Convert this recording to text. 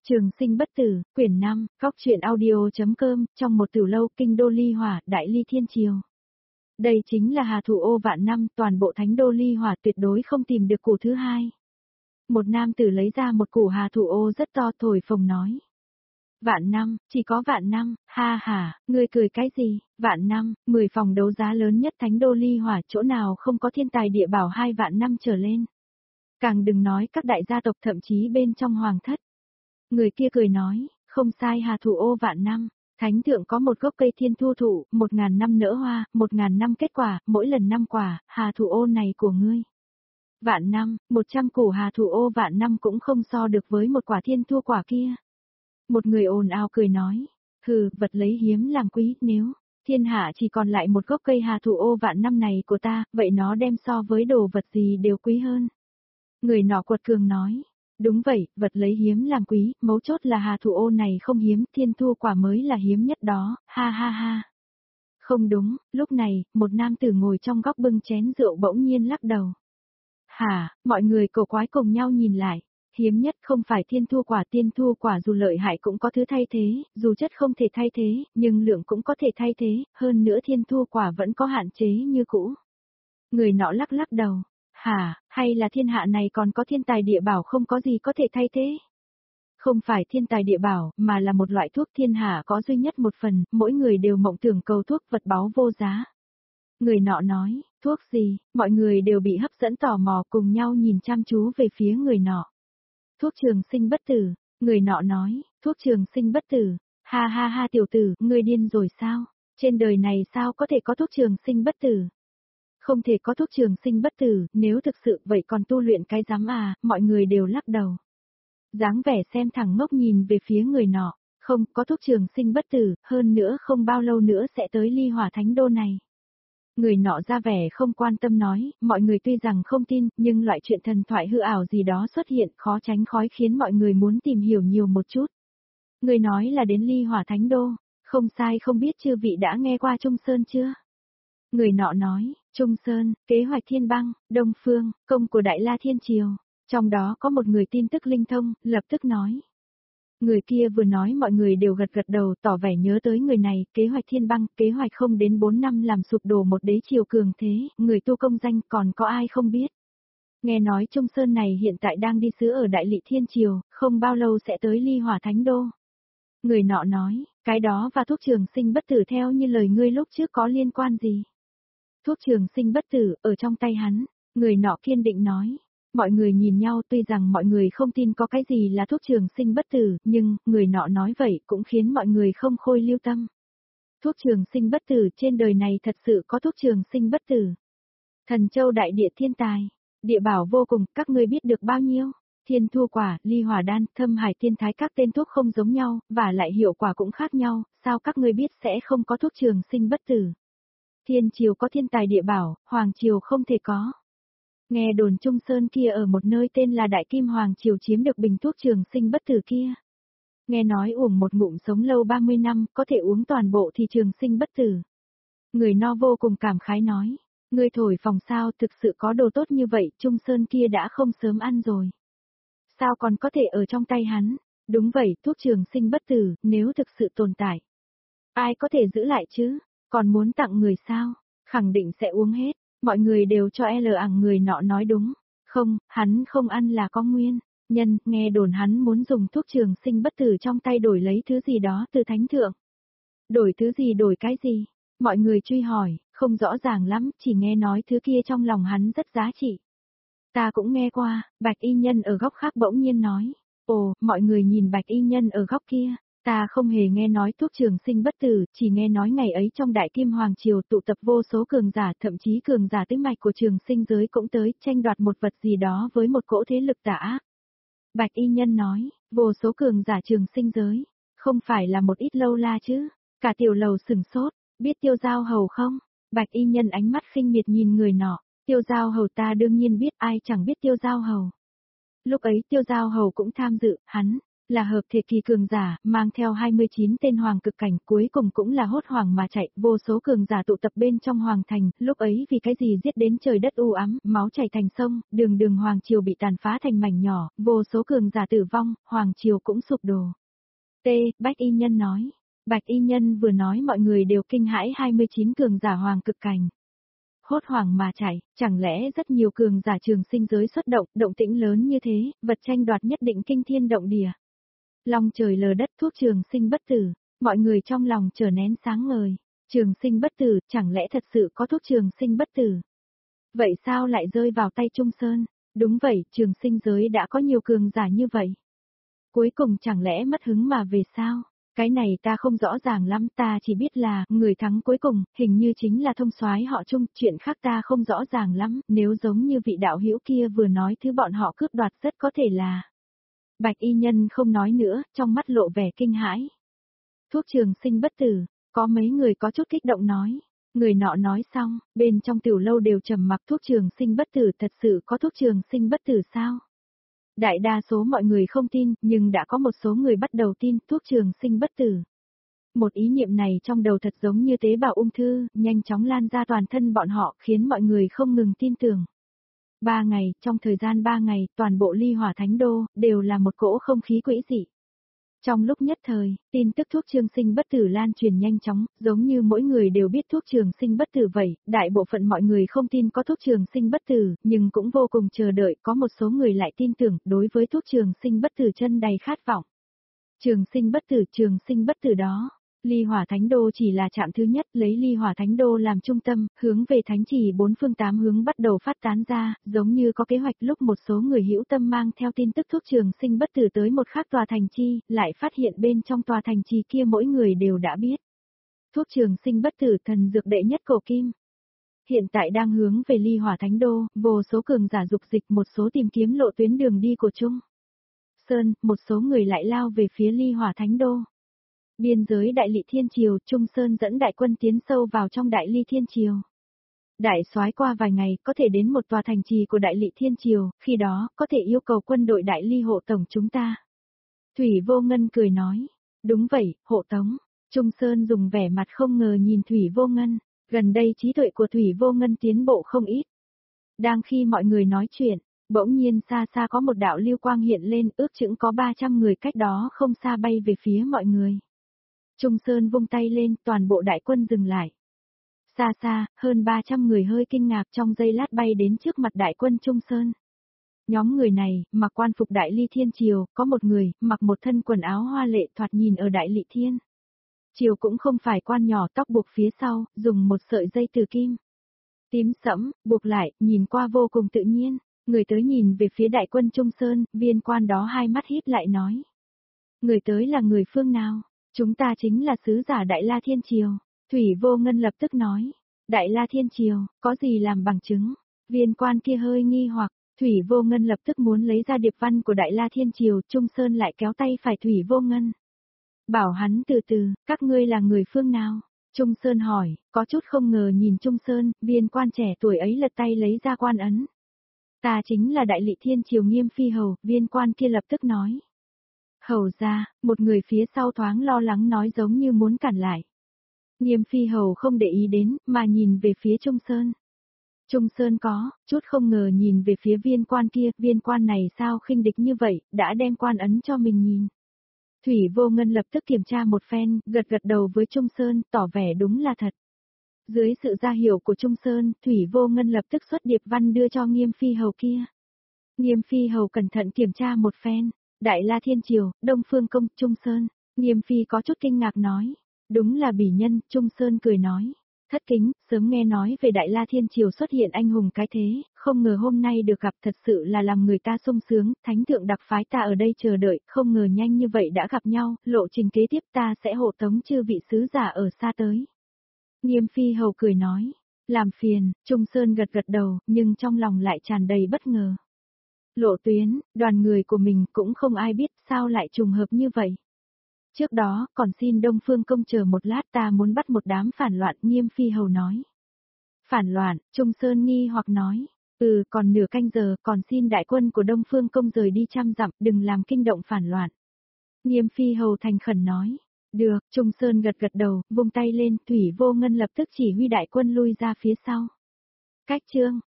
Trường sinh bất tử, quyển 5, góc truyện audio.com, trong một tiểu lâu kinh đô ly hỏa, đại ly thiên triều. Đây chính là hà thủ ô vạn năm, toàn bộ thánh đô ly hỏa tuyệt đối không tìm được củ thứ hai. Một nam tử lấy ra một củ hà thủ ô rất to thổi phồng nói. Vạn năm, chỉ có vạn năm, ha ha, ngươi cười cái gì, vạn năm, 10 phòng đấu giá lớn nhất thánh đô ly hỏa chỗ nào không có thiên tài địa bảo 2 vạn năm trở lên. Càng đừng nói các đại gia tộc thậm chí bên trong hoàng thất. Người kia cười nói, không sai hà thủ ô vạn năm, thánh thượng có một gốc cây thiên thu thụ, 1000 năm nở hoa, 1000 năm kết quả, mỗi lần 5 quả, hà thủ ô này của ngươi. Vạn năm, 100 củ hà thủ ô vạn năm cũng không so được với một quả thiên thu quả kia. Một người ồn ào cười nói, hừ, vật lấy hiếm làm quý, nếu thiên hạ chỉ còn lại một gốc cây hà thủ ô vạn năm này của ta, vậy nó đem so với đồ vật gì đều quý hơn. Người nọ quật cường nói, đúng vậy, vật lấy hiếm làm quý, mấu chốt là hà thủ ô này không hiếm, thiên thu quả mới là hiếm nhất đó, ha ha ha. Không đúng, lúc này, một nam tử ngồi trong góc bưng chén rượu bỗng nhiên lắc đầu. Hả, mọi người cổ quái cùng nhau nhìn lại, hiếm nhất không phải thiên thu quả, tiên thu quả dù lợi hại cũng có thứ thay thế, dù chất không thể thay thế, nhưng lượng cũng có thể thay thế, hơn nữa thiên thu quả vẫn có hạn chế như cũ. Người nọ lắc lắc đầu. Hả, hay là thiên hạ này còn có thiên tài địa bảo không có gì có thể thay thế? Không phải thiên tài địa bảo, mà là một loại thuốc thiên hạ có duy nhất một phần, mỗi người đều mộng tưởng cầu thuốc vật báu vô giá. Người nọ nói, thuốc gì, mọi người đều bị hấp dẫn tò mò cùng nhau nhìn chăm chú về phía người nọ. Thuốc trường sinh bất tử, người nọ nói, thuốc trường sinh bất tử, ha ha ha tiểu tử, ngươi điên rồi sao? Trên đời này sao có thể có thuốc trường sinh bất tử? Không thể có thuốc trường sinh bất tử, nếu thực sự vậy còn tu luyện cái rắm à, mọi người đều lắc đầu. Dáng vẻ xem thẳng ngốc nhìn về phía người nọ, không có thuốc trường sinh bất tử, hơn nữa không bao lâu nữa sẽ tới ly hỏa thánh đô này. Người nọ ra vẻ không quan tâm nói, mọi người tuy rằng không tin, nhưng loại chuyện thần thoại hư ảo gì đó xuất hiện khó tránh khỏi khiến mọi người muốn tìm hiểu nhiều một chút. Người nói là đến ly hỏa thánh đô, không sai, không biết chư vị đã nghe qua Trung Sơn chưa? Người nọ nói, Trung Sơn, kế hoạch thiên băng, Đông Phương, công của Đại La Thiên Triều. Trong đó có một người tin tức linh thông, lập tức nói. Người kia vừa nói mọi người đều gật gật đầu tỏ vẻ nhớ tới người này, kế hoạch thiên băng, kế hoạch không đến 4 năm làm sụp đổ một đế triều cường thế, người tu công danh còn có ai không biết. Nghe nói Trung Sơn này hiện tại đang đi sứ ở Đại Lị Thiên Triều, không bao lâu sẽ tới ly hỏa thánh đô. Người nọ nói, cái đó và thuốc trường sinh bất tử theo như lời ngươi lúc trước có liên quan gì? Thuốc trường sinh bất tử, ở trong tay hắn, người nọ kiên định nói. Mọi người nhìn nhau tuy rằng mọi người không tin có cái gì là thuốc trường sinh bất tử, nhưng, người nọ nói vậy cũng khiến mọi người không khôi lưu tâm. Thuốc trường sinh bất tử trên đời này thật sự có thuốc trường sinh bất tử. Thần châu đại địa thiên tài, địa bảo vô cùng, các ngươi biết được bao nhiêu? Thiên thu quả, ly hỏa đan, thâm hải thiên thái các tên thuốc không giống nhau, và lại hiệu quả cũng khác nhau, sao các ngươi biết sẽ không có thuốc trường sinh bất tử? Thiên triều có thiên tài địa bảo, hoàng triều không thể có. Nghe đồn Trung Sơn kia ở một nơi tên là Đại Kim Hoàng triều chiếm được bình thuốc trường sinh bất tử kia. Nghe nói uống một ngụm sống lâu 30 năm, có thể uống toàn bộ thì trường sinh bất tử. Người no vô cùng cảm khái nói, ngươi thổi phồng sao, thực sự có đồ tốt như vậy, Trung Sơn kia đã không sớm ăn rồi. Sao còn có thể ở trong tay hắn? Đúng vậy, thuốc trường sinh bất tử, nếu thực sự tồn tại. Ai có thể giữ lại chứ? Còn muốn tặng người sao? Khẳng định sẽ uống hết. Mọi người đều cho người nọ nói đúng. Không, hắn không ăn là có nguyên. Nhân, nghe đồn hắn muốn dùng thuốc trường sinh bất tử trong tay đổi lấy thứ gì đó từ thánh thượng. Đổi thứ gì đổi cái gì? Mọi người truy hỏi, không rõ ràng lắm, chỉ nghe nói thứ kia trong lòng hắn rất giá trị. Ta cũng nghe qua, Bạch Y Nhân ở góc khác bỗng nhiên nói. Ồ, mọi người nhìn Bạch Y Nhân ở góc kia. Ta không hề nghe nói thuốc trường sinh bất tử, chỉ nghe nói ngày ấy trong Đại Kim Hoàng Triều tụ tập vô số cường giả, thậm chí cường giả tứ mạch của trường sinh giới cũng tới tranh đoạt một vật gì đó với một cỗ thế lực tà ác. Bạch Y Nhân nói, vô số cường giả trường sinh giới, không phải là một ít lâu la chứ, cả tiểu lầu sừng sốt, biết Tiêu Giao Hầu không? Bạch Y Nhân ánh mắt khinh miệt nhìn người nọ, Tiêu Giao Hầu ta đương nhiên biết, ai chẳng biết Tiêu Giao Hầu. Lúc ấy Tiêu Giao Hầu cũng tham dự, hắn Là hợp thể kỳ cường giả, mang theo 29 tên hoàng cực cảnh, cuối cùng cũng là hốt hoảng mà chạy, vô số cường giả tụ tập bên trong hoàng thành, lúc ấy vì cái gì giết đến trời đất u ám, máu chảy thành sông, đường đường hoàng triều bị tàn phá thành mảnh nhỏ, vô số cường giả tử vong, hoàng triều cũng sụp đổ. Bạch y nhân nói. Bạch y nhân vừa nói mọi người đều kinh hãi 29 cường giả hoàng cực cảnh. Hốt hoảng mà chạy, chẳng lẽ rất nhiều cường giả trường sinh giới xuất động, động tĩnh lớn như thế, vật tranh đoạt nhất định kinh thiên động địa. Long trời lờ đất thuốc trường sinh bất tử, mọi người trong lòng trở nén sáng ngời. Trường sinh bất tử, chẳng lẽ thật sự có thuốc trường sinh bất tử? Vậy sao lại rơi vào tay Trung Sơn? Đúng vậy, trường sinh giới đã có nhiều cường giả như vậy. Cuối cùng chẳng lẽ mất hứng mà về sao? Cái này ta không rõ ràng lắm, ta chỉ biết là người thắng cuối cùng, hình như chính là thông soái họ Trung, chuyện khác ta không rõ ràng lắm, nếu giống như vị đạo hữu kia vừa nói thứ bọn họ cướp đoạt rất có thể là. Bạch y nhân không nói nữa, trong mắt lộ vẻ kinh hãi. Thuốc trường sinh bất tử, có mấy người có chút kích động nói. Người nọ nói xong, bên trong tiểu lâu đều trầm mặc. Thuốc trường sinh bất tử, thật sự có thuốc trường sinh bất tử sao? Đại đa số mọi người không tin, nhưng đã có một số người bắt đầu tin thuốc trường sinh bất tử. Một ý niệm này trong đầu thật giống như tế bào ung thư, nhanh chóng lan ra toàn thân bọn họ, khiến mọi người không ngừng tin tưởng. 3 ngày, trong thời gian 3 ngày, toàn bộ Ly Hỏa Thánh Đô, đều là một cỗ không khí quỷ dị. Trong lúc nhất thời, tin tức thuốc trường sinh bất tử lan truyền nhanh chóng, giống như mỗi người đều biết thuốc trường sinh bất tử vậy, đại bộ phận mọi người không tin có thuốc trường sinh bất tử, nhưng cũng vô cùng chờ đợi, có một số người lại tin tưởng, đối với thuốc trường sinh bất tử chân đầy khát vọng. Trường sinh bất tử đó. Ly Hỏa Thánh Đô chỉ là trạm thứ nhất, lấy Ly Hỏa Thánh Đô làm trung tâm, hướng về thánh trì bốn phương tám hướng bắt đầu phát tán ra, giống như có kế hoạch lúc một số người hữu tâm mang theo tin tức thuốc trường sinh bất tử tới một khác tòa thành trì, lại phát hiện bên trong tòa thành trì kia mỗi người đều đã biết. Thuốc trường sinh bất tử thần dược đệ nhất cổ kim. Hiện tại đang hướng về Ly Hỏa Thánh Đô, vô số cường giả dục dịch, một số tìm kiếm lộ tuyến đường đi của Trung Sơn, một số người lại lao về phía Ly Hỏa Thánh Đô. Biên giới Đại Lị Thiên Triều, Trung Sơn dẫn đại quân tiến sâu vào trong Đại Ly Thiên Triều. Đại soái qua vài ngày có thể đến một tòa thành trì của Đại Lị Thiên Triều, khi đó có thể yêu cầu quân đội Đại Ly hộ tổng chúng ta. Thủy Vô Ngân cười nói, đúng vậy, hộ tống. Trung Sơn dùng vẻ mặt không ngờ nhìn Thủy Vô Ngân, gần đây trí tuệ của Thủy Vô Ngân tiến bộ không ít. Đang khi mọi người nói chuyện, bỗng nhiên xa xa có một đạo lưu quang hiện lên, ước chừng có 300 người cách đó không xa bay về phía mọi người. Trung Sơn vung tay lên, toàn bộ đại quân dừng lại. Xa xa, hơn 300 người hơi kinh ngạc trong giây lát bay đến trước mặt đại quân Trung Sơn. Nhóm người này, mặc quan phục Đại Ly Thiên Triều, có một người, mặc một thân quần áo hoa lệ thoạt nhìn ở Đại Lị Thiên Triều cũng không phải quan nhỏ, tóc buộc phía sau, dùng một sợi dây từ kim tím sẫm, buộc lại, nhìn qua vô cùng tự nhiên. Người tới nhìn về phía đại quân Trung Sơn, viên quan đó hai mắt híp lại nói. Người tới là người phương nào? Chúng ta chính là sứ giả Đại La Thiên Triều. Thủy Vô Ngân lập tức nói. Đại La Thiên Triều, có gì làm bằng chứng? Viên quan kia hơi nghi hoặc, Thủy Vô Ngân lập tức muốn lấy ra điệp văn của Đại La Thiên Triều, Trung Sơn lại kéo tay phải Thủy Vô Ngân. Bảo hắn từ từ, các ngươi là người phương nào? Trung Sơn hỏi, có chút không ngờ nhìn Trung Sơn, viên quan trẻ tuổi ấy lật tay lấy ra quan ấn. Ta chính là Đại Lị Thiên Triều Nghiêm Phi Hầu, viên quan kia lập tức nói. Hầu ra, một người phía sau thoáng lo lắng nói giống như muốn cản lại. Nghiêm Phi Hầu không để ý đến, mà nhìn về phía Trung Sơn. Trung Sơn có, chút không ngờ nhìn về phía viên quan kia, viên quan này sao khinh địch như vậy, đã đem quan ấn cho mình nhìn. Thủy Vô Ngân lập tức kiểm tra một phen, gật gật đầu với Trung Sơn, tỏ vẻ đúng là thật. Dưới sự ra hiểu của Trung Sơn, Thủy Vô Ngân lập tức xuất điệp văn đưa cho Nghiêm Phi Hầu kia. Nghiêm Phi Hầu cẩn thận kiểm tra một phen. Đại La Thiên Triều, Đông Phương Công, Trung Sơn. Nghiêm Phi có chút kinh ngạc nói. Đúng là bỉ nhân, Trung Sơn cười nói. Thất kính, sớm nghe nói về Đại La Thiên Triều xuất hiện anh hùng cái thế, không ngờ hôm nay được gặp thật sự là làm người ta sung sướng, thánh thượng đặc phái ta ở đây chờ đợi, không ngờ nhanh như vậy đã gặp nhau, lộ trình kế tiếp ta sẽ hộ tống chư vị sứ giả ở xa tới. Nghiêm Phi Hầu cười nói, làm phiền, Trung Sơn gật gật đầu, nhưng trong lòng lại tràn đầy bất ngờ. Lộ tuyến, đoàn người của mình cũng không ai biết sao lại trùng hợp như vậy. Trước đó, còn xin Đông Phương Công chờ một lát ta muốn bắt một đám phản loạn, Nghiêm Phi Hầu nói. Phản loạn, Trung Sơn nghi hoặc nói, còn nửa canh giờ, còn xin đại quân của Đông Phương Công rời đi trăm dặm, đừng làm kinh động phản loạn. Nghiêm phi hầu thành khẩn nói. Được, Trung Sơn gật gật đầu, vung tay lên, Thủy Vô Ngân lập tức chỉ huy đại quân lui ra phía sau. Cách chương,